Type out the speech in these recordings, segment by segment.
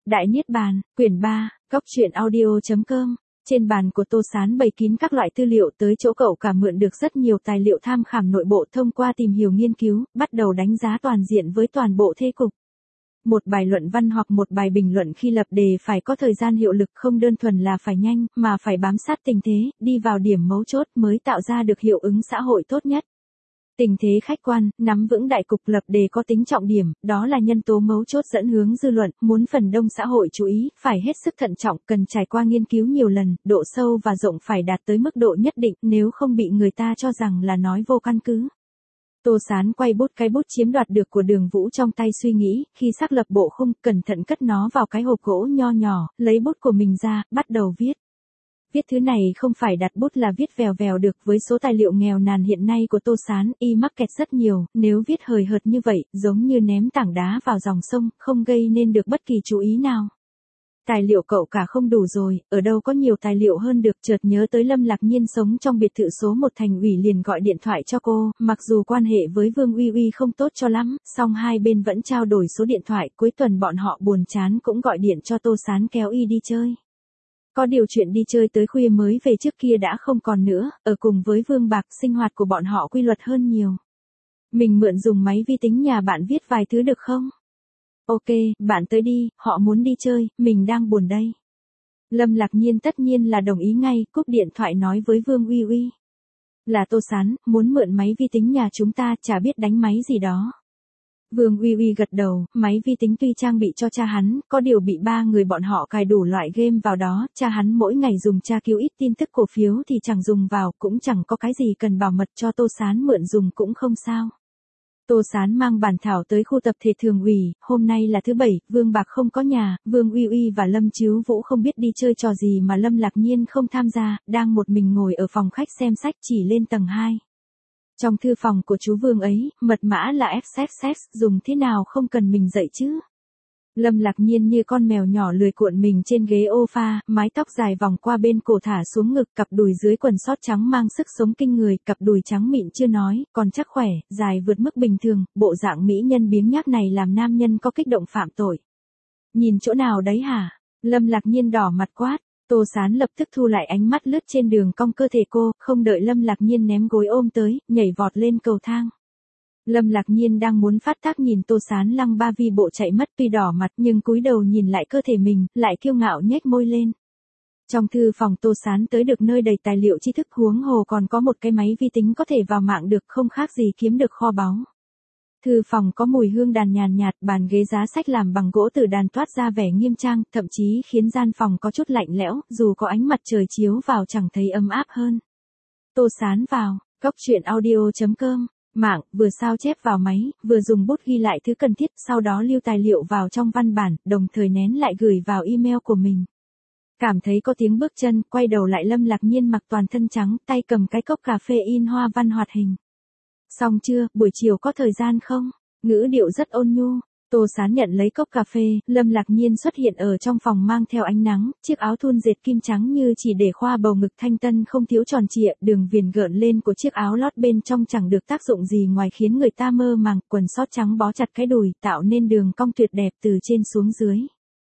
Đại Niết Bàn, quyển 3, góc truyện audio.com. Trên bàn của Tô Sán bày kín các loại tư liệu, tới chỗ cậu cả mượn được rất nhiều tài liệu tham khảo nội bộ, thông qua tìm hiểu nghiên cứu, bắt đầu đánh giá toàn diện với toàn bộ thế cục. Một bài luận văn hoặc một bài bình luận khi lập đề phải có thời gian hiệu lực, không đơn thuần là phải nhanh, mà phải bám sát tình thế, đi vào điểm mấu chốt mới tạo ra được hiệu ứng xã hội tốt nhất. Tình thế khách quan, nắm vững đại cục, lập đề có tính trọng điểm, đó là nhân tố mấu chốt dẫn hướng dư luận, muốn phần đông xã hội chú ý, phải hết sức thận trọng, cần trải qua nghiên cứu nhiều lần, độ sâu và rộng phải đạt tới mức độ nhất định, nếu không bị người ta cho rằng là nói vô căn cứ. Tô Sán quay bút, cái bút chiếm đoạt được của Đường Vũ trong tay, suy nghĩ, khi xác lập bộ khung, cẩn thận cất nó vào cái hộp gỗ nho nhỏ, lấy bút của mình ra, bắt đầu viết. Viết thứ này không phải đặt bút là viết vèo vèo được, với số tài liệu nghèo nàn hiện nay của Tô Sán, y mắc kẹt rất nhiều, nếu viết hời hợt như vậy, giống như ném tảng đá vào dòng sông, không gây nên được bất kỳ chú ý nào. Tài liệu cậu cả không đủ rồi, ở đâu có nhiều tài liệu hơn được, chợt nhớ tới Lâm Lạc Nhiên sống trong biệt thự số 1 Thành ủy, liền gọi điện thoại cho cô, mặc dù quan hệ với Vương Uy Uy không tốt cho lắm, song hai bên vẫn trao đổi số điện thoại, cuối tuần bọn họ buồn chán cũng gọi điện cho Tô Sán kéo y đi chơi. Có điều chuyện đi chơi tới khuya mới về trước kia đã không còn nữa, ở cùng với Vương Bạc, sinh hoạt của bọn họ quy luật hơn nhiều. Mình mượn dùng máy vi tính nhà bạn viết vài thứ được không? Ok, bạn tới đi, họ muốn đi chơi, mình đang buồn đây. Lâm Lạc Nhiên tất nhiên là đồng ý ngay, cúp điện thoại nói với Vương Uy Uy. Là Tô Sán, muốn mượn máy vi tính nhà chúng ta, chả biết đánh máy gì đó. Vương Uy Uy gật đầu, máy vi tính tuy trang bị cho cha hắn, có điều bị ba người bọn họ cài đủ loại game vào đó, cha hắn mỗi ngày dùng tra cứu ít tin tức cổ phiếu thì chẳng dùng vào, cũng chẳng có cái gì cần bảo mật, cho Tô Sán mượn dùng cũng không sao. Tô Sán mang bản thảo tới khu tập thể Thường ủy, hôm nay là thứ Bảy, Vương Bạc không có nhà, Vương Uy Uy và Lâm Chứu Vũ không biết đi chơi trò gì mà Lâm Lạc Nhiên không tham gia, đang một mình ngồi ở phòng khách xem sách, chỉ lên tầng 2. Trong thư phòng của chú Vương ấy, mật mã là FXX, dùng thế nào không cần mình dạy chứ. Lâm Lạc Nhiên như con mèo nhỏ lười cuộn mình trên ghế sofa, mái tóc dài vòng qua bên cổ thả xuống ngực, cặp đùi dưới quần sót trắng mang sức sống kinh người, cặp đùi trắng mịn chưa nói, còn chắc khỏe, dài vượt mức bình thường, bộ dạng mỹ nhân biếng nhác này làm nam nhân có kích động phạm tội. Nhìn chỗ nào đấy hả? Lâm Lạc Nhiên đỏ mặt quát. Tô Sán lập tức thu lại ánh mắt, lướt trên đường cong cơ thể cô, không đợi Lâm Lạc Nhiên ném gối ôm tới, nhảy vọt lên cầu thang. Lâm Lạc Nhiên đang muốn phát tác nhìn Tô Sán lăng ba vi bộ chạy mất, tuy đỏ mặt nhưng cúi đầu nhìn lại cơ thể mình, lại kiêu ngạo nhếch môi lên. Trong thư phòng Tô Sán tới được nơi đầy tài liệu tri thức, huống hồ còn có một cái máy vi tính có thể vào mạng được, không khác gì kiếm được kho báu. Thư phòng có mùi hương đàn nhàn nhạt, bàn ghế giá sách làm bằng gỗ tử đàn toát ra vẻ nghiêm trang, thậm chí khiến gian phòng có chút lạnh lẽo, dù có ánh mặt trời chiếu vào chẳng thấy ấm áp hơn. Tô Sán vào, góc truyện audio.com, mạng, vừa sao chép vào máy, vừa dùng bút ghi lại thứ cần thiết, sau đó lưu tài liệu vào trong văn bản, đồng thời nén lại gửi vào email của mình. Cảm thấy có tiếng bước chân, quay đầu lại Lâm Lạc Nhiên mặc toàn thân trắng, tay cầm cái cốc cà phê in hoa văn hoạt hình. Xong chưa, buổi chiều có thời gian không? Ngữ điệu rất ôn nhu. Tô Sán nhận lấy cốc cà phê, Lâm Lạc Nhiên xuất hiện ở trong phòng mang theo ánh nắng, chiếc áo thun dệt kim trắng như chỉ để khoa bầu ngực thanh tân không thiếu tròn trịa, đường viền gợn lên của chiếc áo lót bên trong chẳng được tác dụng gì ngoài khiến người ta mơ màng, quần sót trắng bó chặt cái đùi, tạo nên đường cong tuyệt đẹp từ trên xuống dưới.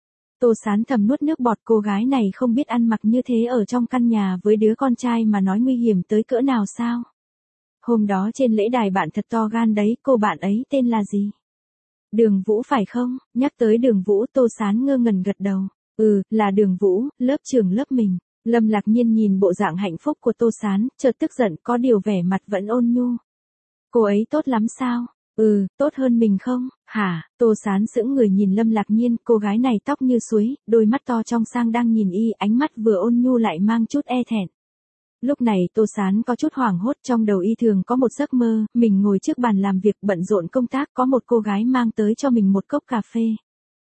Tô Sán thầm nuốt nước bọt, cô gái này không biết ăn mặc như thế ở trong căn nhà với đứa con trai mà nói nguy hiểm tới cỡ nào sao? Hôm đó trên lễ đài bạn thật to gan đấy, cô bạn ấy tên là gì? Đường Vũ phải không? Nhắc tới Đường Vũ, Tô Sán ngơ ngẩn gật đầu. Ừ, là Đường Vũ, lớp trưởng lớp mình. Lâm Lạc Nhiên nhìn bộ dạng hạnh phúc của Tô Sán, chợt tức giận, có điều vẻ mặt vẫn ôn nhu. Cô ấy tốt lắm sao? Ừ, tốt hơn mình không? Hả? Tô Sán sững người nhìn Lâm Lạc Nhiên, cô gái này tóc như suối, đôi mắt to trong sang đang nhìn y, ánh mắt vừa ôn nhu lại mang chút e thẹn. Lúc này Tô Sán có chút hoảng hốt, trong đầu y thường có một giấc mơ, mình ngồi trước bàn làm việc bận rộn công tác, có một cô gái mang tới cho mình một cốc cà phê.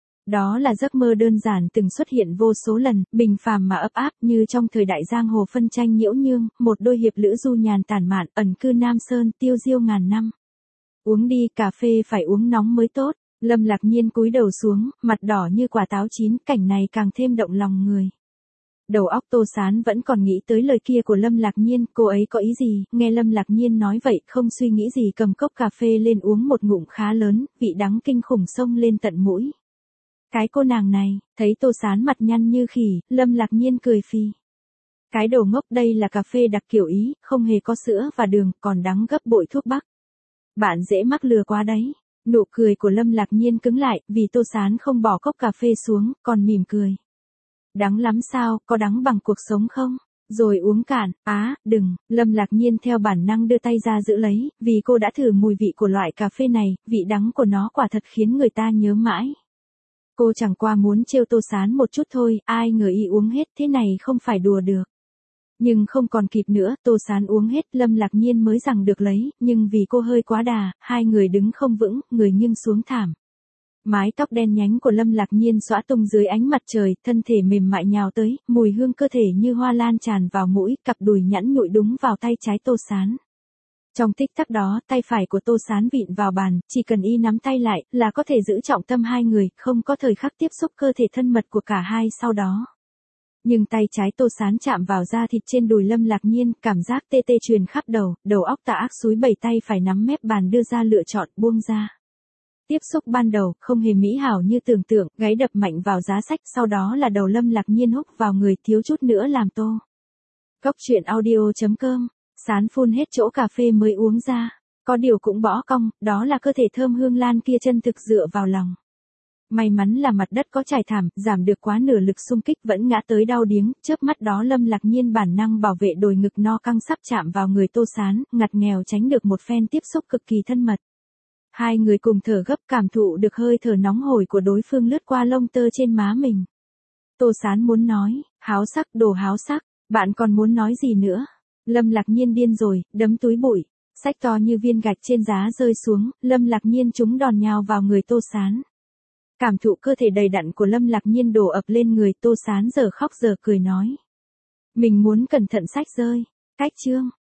Đó là giấc mơ đơn giản từng xuất hiện vô số lần, bình phàm mà ấp áp, như trong thời đại giang hồ phân tranh nhiễu nhương, một đôi hiệp lữ du nhàn tản mạn, ẩn cư Nam Sơn, tiêu diêu ngàn năm. Uống đi, cà phê phải uống nóng mới tốt. Lâm Lạc Nhiên cúi đầu xuống, mặt đỏ như quả táo chín, cảnh này càng thêm động lòng người. Đầu óc Tô Sán vẫn còn nghĩ tới lời kia của Lâm Lạc Nhiên, cô ấy có ý gì, nghe Lâm Lạc Nhiên nói vậy, không suy nghĩ gì cầm cốc cà phê lên uống một ngụm khá lớn, vị đắng kinh khủng xông lên tận mũi. Cái cô nàng này, thấy Tô Sán mặt nhăn như khỉ, Lâm Lạc Nhiên cười phì. Cái đồ ngốc, đây là cà phê đặc kiểu Ý, không hề có sữa và đường, còn đắng gấp bội thuốc bắc. Bạn dễ mắc lừa quá đấy. Nụ cười của Lâm Lạc Nhiên cứng lại, vì Tô Sán không bỏ cốc cà phê xuống, còn mỉm cười. Đắng lắm sao, có đắng bằng cuộc sống không? Rồi uống cạn, đừng, Lâm Lạc Nhiên theo bản năng đưa tay ra giữ lấy, vì cô đã thử mùi vị của loại cà phê này, vị đắng của nó quả thật khiến người ta nhớ mãi. Cô chẳng qua muốn trêu Tô Sán một chút thôi, ai ngờ y uống hết, thế này không phải đùa được. Nhưng không còn kịp nữa, Tô Sán uống hết, Lâm Lạc Nhiên mới rằng được lấy, nhưng vì cô hơi quá đà, hai người đứng không vững, người nghiêng xuống thảm. Mái tóc đen nhánh của Lâm Lạc Nhiên xõa tung dưới ánh mặt trời, thân thể mềm mại nhào tới, mùi hương cơ thể như hoa lan tràn vào mũi, cặp đùi nhẵn nhụi đúng vào tay trái Tô Sán. Trong tích tắc đó, tay phải của Tô Sán vịn vào bàn, chỉ cần y nắm tay lại, là có thể giữ trọng tâm hai người, không có thời khắc tiếp xúc cơ thể thân mật của cả hai sau đó. Nhưng tay trái Tô Sán chạm vào da thịt trên đùi Lâm Lạc Nhiên, cảm giác tê tê truyền khắp đầu óc tà ác xúi bẩy tay phải nắm mép bàn đưa ra lựa chọn, buông ra. Tiếp xúc ban đầu, không hề mỹ hảo như tưởng tượng, gáy đập mạnh vào giá sách, sau đó là đầu Lâm Lạc Nhiên húc vào người, thiếu chút nữa làm tô. Cốc truyện audio.com, Sán phun hết chỗ cà phê mới uống ra. Có điều cũng bỏ cong, đó là cơ thể thơm hương lan kia chân thực dựa vào lòng. May mắn là mặt đất có trải thảm, giảm được quá nửa lực xung kích, vẫn ngã tới đau điếng, chớp mắt đó Lâm Lạc Nhiên bản năng bảo vệ đồi ngực no căng sắp chạm vào người Tô Sán, ngặt nghèo tránh được một phen tiếp xúc cực kỳ thân mật. Hai người cùng thở gấp, cảm thụ được hơi thở nóng hổi của đối phương lướt qua lông tơ trên má mình. Tô Sán muốn nói, háo sắc, đồ háo sắc, bạn còn muốn nói gì nữa? Lâm Lạc Nhiên điên rồi, đấm túi bụi, sách to như viên gạch trên giá rơi xuống, Lâm Lạc Nhiên trúng đòn nhào vào người Tô Sán. Cảm thụ cơ thể đầy đặn của Lâm Lạc Nhiên đổ ập lên người, Tô Sán giờ khóc giờ cười nói. Mình muốn cẩn thận sách rơi. Cách chương.